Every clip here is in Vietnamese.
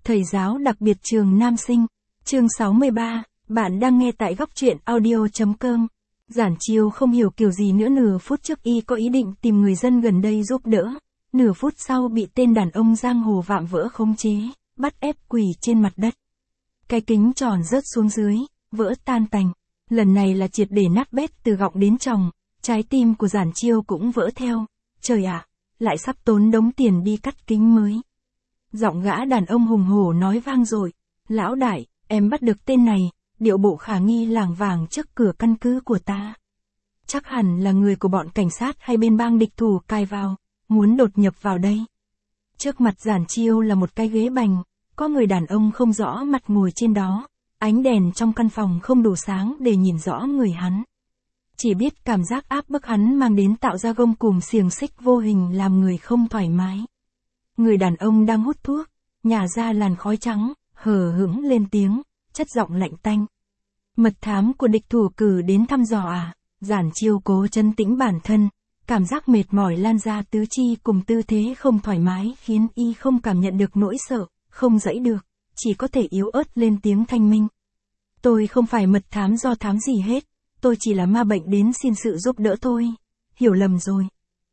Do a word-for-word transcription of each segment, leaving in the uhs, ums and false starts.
Thầy giáo đặc biệt trường Nam Sinh, chương sáu mươi ba, bạn đang nghe tại góc truyện audio chấm com. Giản Chiêu không hiểu kiểu gì nữa, nửa phút trước y có ý định tìm người dân gần đây giúp đỡ, nửa phút sau bị tên đàn ông giang hồ vạm vỡ khống chế, bắt ép quỳ trên mặt đất. Cái kính tròn rớt xuống dưới, vỡ tan tành, lần này là triệt để nát bét từ gọng đến tròng, trái tim của Giản Chiêu cũng vỡ theo, trời ạ, lại sắp tốn đống tiền đi cắt kính mới. Giọng gã đàn ông hùng hổ nói vang dội, lão đại, em bắt được tên này, điệu bộ khả nghi lảng vảng trước cửa căn cứ của ta. Chắc hẳn là người của bọn cảnh sát hay bên bang địch thủ cài vào, muốn đột nhập vào đây. Trước mặt Giản Chiêu là một cái ghế bành, có người đàn ông không rõ mặt ngồi trên đó, ánh đèn trong căn phòng không đủ sáng để nhìn rõ người hắn. Chỉ biết cảm giác áp bức hắn mang đến tạo ra gông cùm xiềng xích vô hình làm người không thoải mái. Người đàn ông đang hút thuốc, nhả ra làn khói trắng, hờ hững lên tiếng, chất giọng lạnh tanh. Mật thám của địch thủ cử đến thăm dò à? Giản Chiêu cố trấn tĩnh bản thân, cảm giác mệt mỏi lan ra tứ chi cùng tư thế không thoải mái khiến y không cảm nhận được nỗi sợ, không dãy được, chỉ có thể yếu ớt lên tiếng thanh minh. Tôi không phải mật thám do thám gì hết, tôi chỉ là ma bệnh đến xin sự giúp đỡ thôi, hiểu lầm rồi.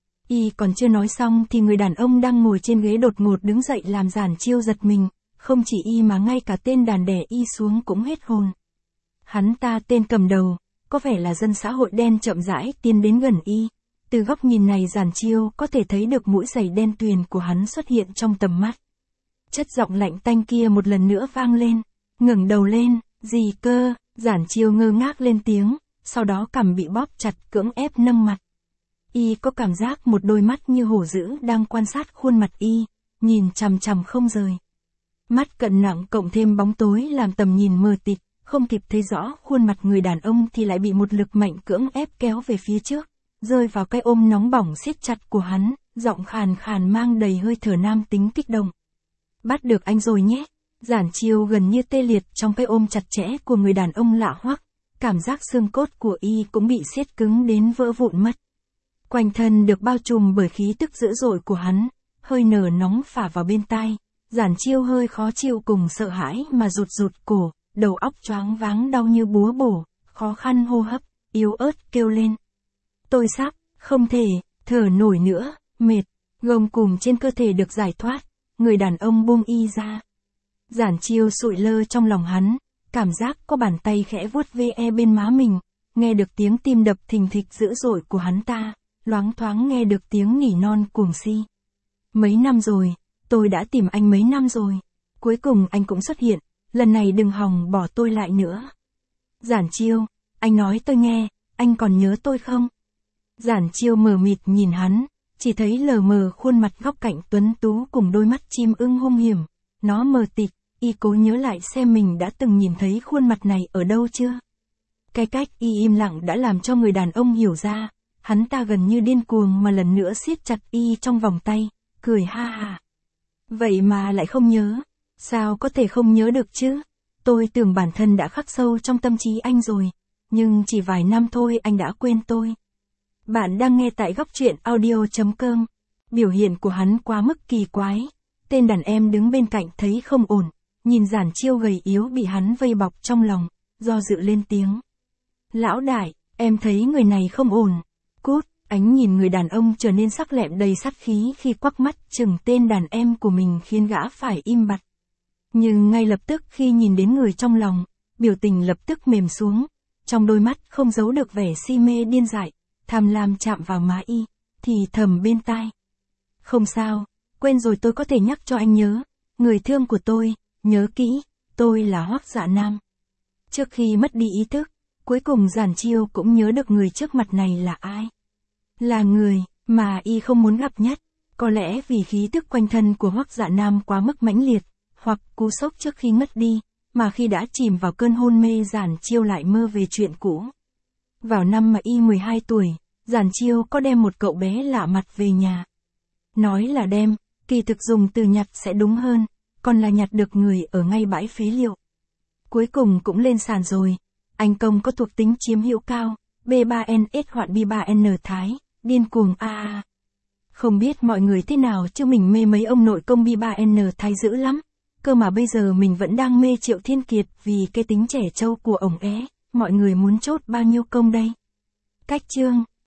Y còn chưa nói xong thì người đàn ông đang ngồi trên ghế đột ngột đứng dậy làm Giản Chiêu giật mình, không chỉ y mà ngay cả tên đàn đẻ y xuống cũng hết hồn. Hắn ta tên cầm đầu, có vẻ là dân xã hội đen chậm rãi tiến đến gần y. Từ góc nhìn này Giản Chiêu có thể thấy được mũi giày đen tuyền của hắn xuất hiện trong tầm mắt. Chất giọng lạnh tanh kia một lần nữa vang lên, ngẩng đầu lên, gì cơ? Giản Chiêu ngơ ngác lên tiếng, sau đó cằm bị bóp chặt cưỡng ép nâng mặt. Y có cảm giác một đôi mắt như hổ dữ đang quan sát khuôn mặt y, nhìn chằm chằm không rời. Mắt cận nặng cộng thêm bóng tối làm tầm nhìn mờ tịt, không kịp thấy rõ khuôn mặt người đàn ông thì lại bị một lực mạnh cưỡng ép kéo về phía trước, rơi vào cái ôm nóng bỏng siết chặt của hắn, giọng khàn khàn mang đầy hơi thở nam tính kích động. Bắt được anh rồi nhé. Giản Chiêu gần như tê liệt trong cái ôm chặt chẽ của người đàn ông lạ hoắc, cảm giác xương cốt của y cũng bị siết cứng đến vỡ vụn mất. Quanh thân được bao trùm bởi khí tức dữ dội của hắn, hơi nở nóng phả vào bên tai, Giản Chiêu hơi khó chịu cùng sợ hãi mà rụt rụt cổ, đầu óc choáng váng đau như búa bổ, khó khăn hô hấp, yếu ớt kêu lên. Tôi sắp, không thể, thở nổi nữa, mệt, gông cùm trên cơ thể được giải thoát, người đàn ông buông y ra. Giản Chiêu sụi lơ trong lòng hắn, cảm giác có bàn tay khẽ vuốt ve bên má mình, nghe được tiếng tim đập thình thịch dữ dội của hắn ta, loáng thoáng nghe được tiếng nỉ non cuồng si. Mấy năm rồi, tôi đã tìm anh mấy năm rồi, cuối cùng anh cũng xuất hiện, lần này đừng hòng bỏ tôi lại nữa. Giản Chiêu, anh nói tôi nghe, anh còn nhớ tôi không? Giản Chiêu mờ mịt nhìn hắn, chỉ thấy lờ mờ khuôn mặt góc cạnh tuấn tú cùng đôi mắt chim ưng hung hiểm, nó mờ tịt, y cố nhớ lại xem mình đã từng nhìn thấy khuôn mặt này ở đâu chưa. Cái cách y im lặng đã làm cho người đàn ông hiểu ra, hắn ta gần như điên cuồng mà lần nữa siết chặt y trong vòng tay, cười ha ha. Vậy mà lại không nhớ, sao có thể không nhớ được chứ? Tôi tưởng bản thân đã khắc sâu trong tâm trí anh rồi, nhưng chỉ vài năm thôi anh đã quên tôi. Bạn đang nghe tại góc truyện audio chấm com. Biểu hiện của hắn quá mức kỳ quái. Tên đàn em đứng bên cạnh thấy không ổn, nhìn Giản Chiêu gầy yếu bị hắn vây bọc trong lòng, do dự lên tiếng. Lão đại, em thấy người này không ổn. Cút, ánh nhìn người đàn ông trở nên sắc lẹm đầy sát khí khi quắc mắt chừng tên đàn em của mình khiến gã phải im bặt. Nhưng ngay lập tức khi nhìn đến người trong lòng, biểu tình lập tức mềm xuống, trong đôi mắt không giấu được vẻ si mê điên dại, tham lam chạm vào má y, thì thầm bên tai. Không sao, quên rồi, tôi có thể nhắc cho anh nhớ, người thương của tôi, nhớ kỹ, tôi là Hoắc Dạ Nam. Trước khi mất đi ý thức, cuối cùng Giản Chiêu cũng nhớ được người trước mặt này là ai. Là người mà y không muốn gặp nhất, có lẽ vì khí tức quanh thân của Hoắc Dạ Nam quá mức mãnh liệt, hoặc cú sốc trước khi ngất đi, mà khi đã chìm vào cơn hôn mê Giản Chiêu lại mơ về chuyện cũ. Vào năm mà y mười hai tuổi, Giản Chiêu có đem một cậu bé lạ mặt về nhà. Nói là đem, kỳ thực dùng từ nhặt sẽ đúng hơn, còn là nhặt được người ở ngay bãi phế liệu. Cuối cùng cũng lên sàn rồi, anh công có thuộc tính chiếm hữu cao, B ba N S hoặc B ba N Thái, điên cuồng a a. Không biết mọi người thế nào chứ mình mê mấy ông nội công B ba N Thái dữ lắm. cơ mà bây giờ mình vẫn đang mê Triệu Thiên Kiệt vì cái tính trẻ trâu của ổng é, mọi người muốn chốt bao nhiêu công đây? Cách chương